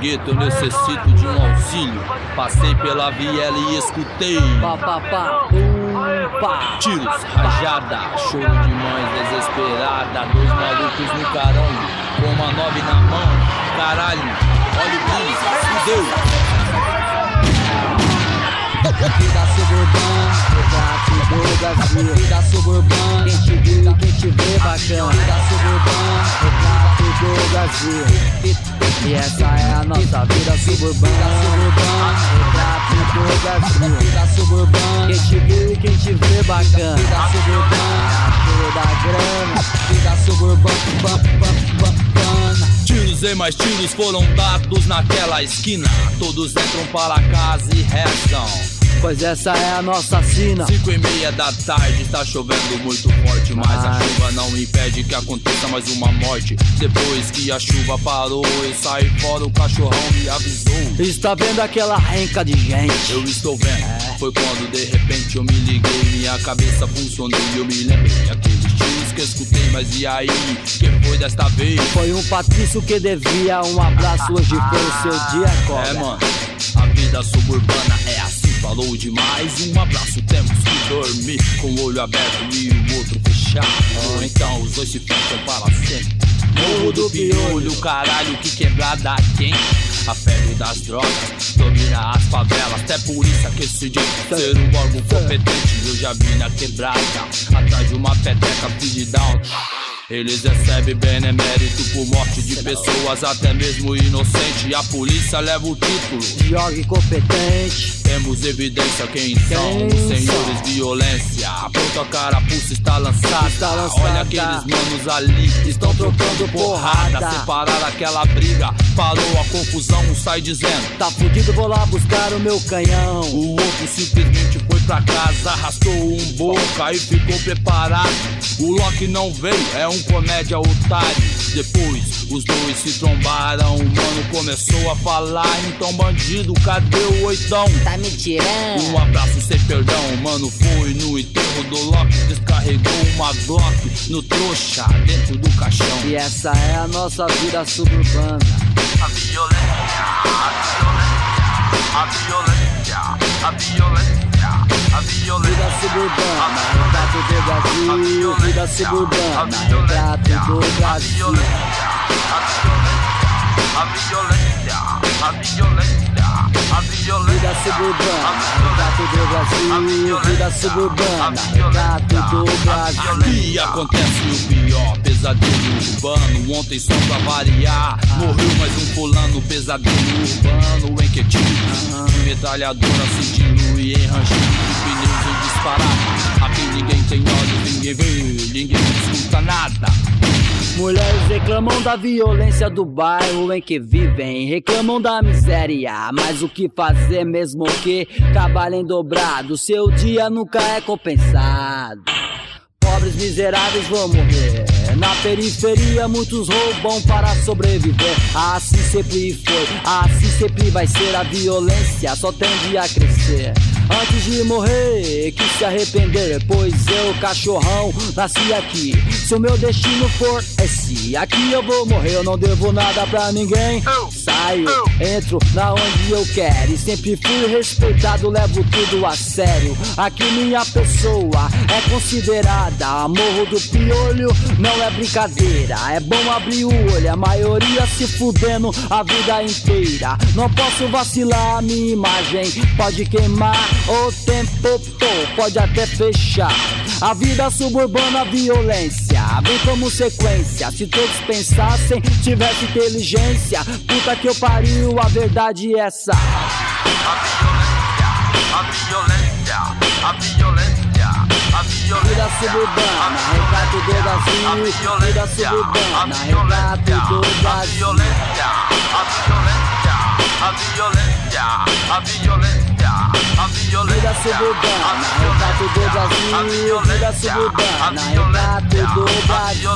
gueto, eu necessito de um auxílio. Passei pela viela e escutei tiros, rajada, choro de mães desesperada. 2 malucos no carão, com uma 9 na mão. Caralho, olha o brilho, fudeu. Vida suburbana, retrato do Brasil. Vida suburbana, quem te viu, quem te vê bacana. Vida suburbana, retrato do Brasil. E essa é a nossa vida suburbana. Retrato do Brasil. Vida suburbana, quem te viu e quem te vê bacana. Vida suburbana, cheio da grana. Vida suburbana. Tiros e mais tiros foram dados naquela esquina. Todos entram para casa e rezam, pois essa é a nossa sina. 5:30 da tarde, está chovendo muito forte, mas a chuva não impede que aconteça mais uma morte. Depois que a chuva parou, eu saí fora, o cachorrão me avisou. Está vendo aquela renca de gente? Eu estou vendo. Foi quando de repente eu me liguei, minha cabeça funcionou e eu me lembrei aqueles tiros que escutei. Mas e aí, quem foi desta vez? Foi um Patrício que devia um abraço, hoje foi o seu dia, cobra. É, mano, a vida suburbana é assim. Falou demais, um abraço, temos que dormir com o olho aberto e o outro fechado. Ou então os dois se fecham para sempre. Morro do Piolho, caralho, que quebrada quem? A febre das drogas domina as favelas. Até por isso que esse dia ser um órgão competente. Eu já vi na quebrada, atrás de uma peteca down. Eles recebem benemérito por morte de pessoas, até mesmo inocente. A polícia leva o título de órgão competente. Temos evidência quem são os senhores violência. Pronto, a carapuça está lançada. Olha aqueles manos ali, estão trocando porrada. Separaram aquela briga, parou a confusão. Um sai dizendo, tá fudido, vou lá buscar o meu canhão. O outro simplesmente foi pra casa, arrastou um boca e ficou preparado. O Loki não veio, é um comédia otário. Depois os dois se trombaram, o mano começou a falar. Então bandido, cadê o oitão? Tá me tirando. Um abraço sem perdão, o mano foi no enterro do Loki. Descarregou uma Glock no trouxa, dentro do caixão. E essa é a nossa vida suburbana. A violência, a violência, a violência, a violência. Vida suburbana, retrato do Brasil. Vida suburbana, retrato do Brasil. A violência, a violência, a violência. Vida suburbana, retrato do Brasil. Vida suburbana, retrato do Brasil. E acontece o pior, pesadelo urbano. Ontem só pra variar, morreu mais um fulano. Pesadelo urbano em que tiro metralhadora se dilui em rangido de pneus em disparar. Aqui ninguém tem olhos, ninguém vê, ninguém escuta nada. Mulheres reclamam da violência do bairro em que vivem, reclamam da miséria, mas o que fazer mesmo que trabalhem dobrado, seu dia nunca é compensado. Pobres miseráveis vão morrer, na periferia muitos roubam para sobreviver. Assim sempre foi, assim sempre vai ser, a violência só tende a crescer. Antes de morrer, quis se arrepender, pois eu, cachorrão, nasci aqui. Se o meu destino for esse, aqui eu vou morrer, eu não devo nada pra ninguém. Saio, entro na onde eu quero e sempre fui respeitado, levo tudo a sério. Aqui minha pessoa é considerada. Morro do Piolho não é brincadeira, é bom abrir o olho, a maioria se fudendo a vida inteira. Não posso vacilar, a minha imagem pode queimar, o tempo pode até fechar. A vida suburbana, a violência vem como sequência. Se todos pensassem, tivesse inteligência, puta que eu pariu, a verdade é essa. A violência, a violência. Vida suburbana, retrato do Brasil. Vida suburbana, retrato do Brasil. A violência, a violência, a violência. Vida suburbana, retrato do Brasil. Vida suburbana, retrato do Brasil.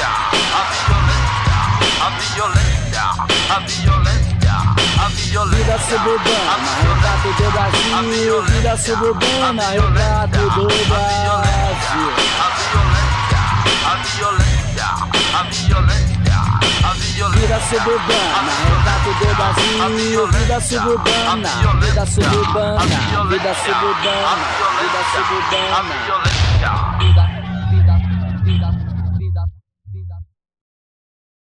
A violência, a violência, a violência. Vida suburbana, retrato do Brasil. Vida suburbana, retrato do Brasil. A violência, a violência, a violência. Vida vida suburbana, retrato do Brasil, vida suburbana, vida suburbana, vida suburbana, vida suburbana, vida